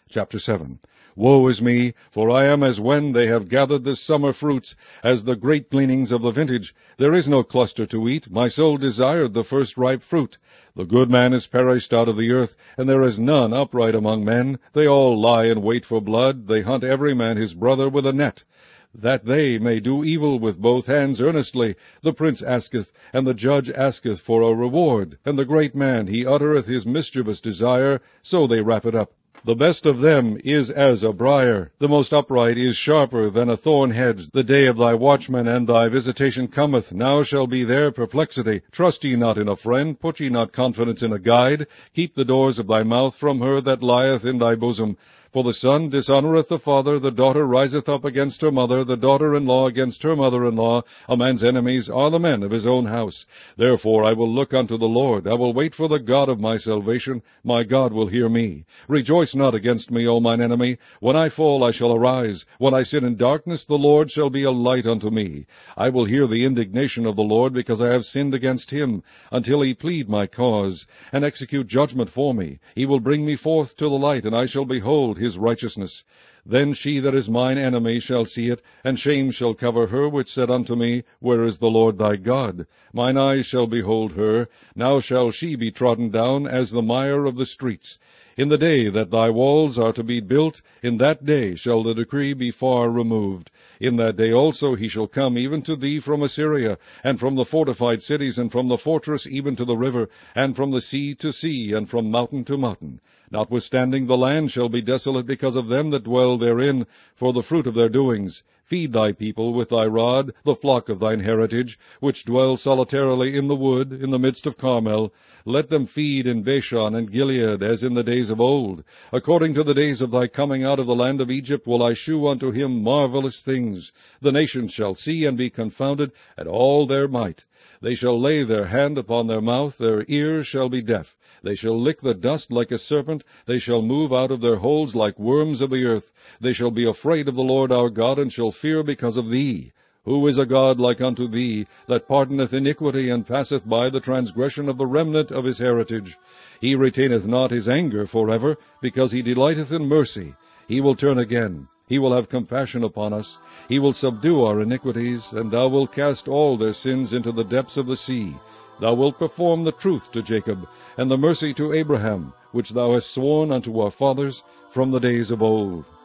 Chapter 7. Woe is me, for I am as when they have gathered the summer fruits, as the great gleanings of the vintage. There is no cluster to eat. My soul desired the first ripe fruit. The good man is perished out of the earth, and there is none upright among men. They all lie in wait for blood. They hunt every man his brother with a net, that they may do evil with both hands earnestly. The prince asketh, and the judge asketh for a reward, and the great man, he uttereth his mischievous desire, so they wrap it up. The best of them is as a briar. The most upright is sharper than a thorn hedge. The day of thy watchman and thy visitation cometh. Now shall be their perplexity. Trust ye not in a friend, put ye not confidence in a guide. Keep the doors of thy mouth from her that lieth in thy bosom. For the son dishonoureth the father, the daughter riseth up against her mother, the daughter-in-law against her mother-in-law. A man's enemies are the men of his own house. Therefore I will look unto the Lord. I will wait for the God of my salvation. My God will hear me. Rejoice not against me, O mine enemy. When I fall, I shall arise. When I sit in darkness, the Lord shall be a light unto me. I will hear the indignation of the Lord, because I have sinned against him, until he plead my cause, and execute judgment for me. He will bring me forth to the light, and I shall behold his righteousness. Then she that is mine enemy shall see it, and shame shall cover her which said unto me, Where is the Lord thy God? Mine eyes shall behold her. Now shall she be trodden down as the mire of the streets. In the day that thy walls are to be built, in that day shall the decree be far removed. In that day also he shall come even to thee from Assyria, and from the fortified cities, and from the fortress even to the river, and from the sea to sea, and from mountain to mountain. Notwithstanding the land shall be desolate because of them that dwell therein, for the fruit of their doings. Feed thy people with thy rod, the flock of thine heritage, which dwell solitarily in the wood, in the midst of Carmel. Let them feed in Bashan and Gilead, as in the days of old. According to the days of thy coming out of the land of Egypt will I shew unto him marvelous things. The nations shall see and be confounded at all their might. They shall lay their hand upon their mouth, their ears shall be deaf. They shall lick the dust like a serpent. They shall move out of their holes like worms of the earth. They shall be afraid of the Lord our God, and shall fear because of thee. Who is a God like unto thee, that pardoneth iniquity, and passeth by the transgression of the remnant of his heritage? He retaineth not his anger forever, because he delighteth in mercy. He will turn again. He will have compassion upon us. He will subdue our iniquities, and thou wilt cast all their sins into the depths of the sea. Thou wilt perform the truth to Jacob, and the mercy to Abraham, which thou hast sworn unto our fathers from the days of old.